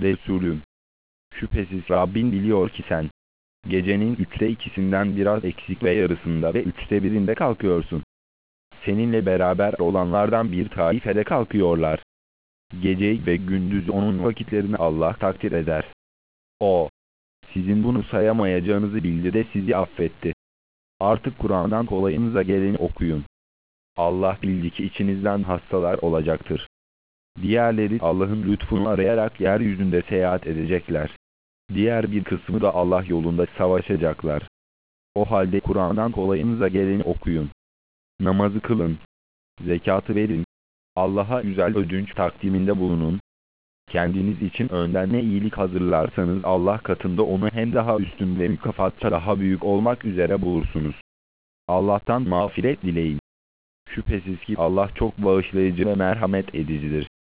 Resulüm, şüphesiz Rabbin biliyor ki sen, gecenin 2/3'ünden biraz eksik ve yarısında ve 1/3'ünde kalkıyorsun. Seninle beraber olanlardan bir taifede kalkıyorlar. Geceyi ve gündüzü onun vakitlerini Allah takdir eder. O, sizin bunu sayamayacağınızı bildi de sizi affetti. Artık Kur'an'dan kolayınıza geleni okuyun. Allah bildi ki içinizden hastalar olacaktır. Diğerleri Allah'ın lütfunu arayarak yeryüzünde seyahat edecekler. Diğer bir kısmı da Allah yolunda savaşacaklar. O halde Kur'an'dan kolayınıza geleni okuyun. Namazı kılın. Zekatı verin. Allah'a güzel ödünç takdiminde bulunun. Kendiniz için önden ne iyilik hazırlarsanız Allah katında onu hem daha üstün ve mükafatça daha büyük olmak üzere bulursunuz. Allah'tan mağfiret dileyin. Şüphesiz ki Allah çok bağışlayıcı ve merhamet edicidir.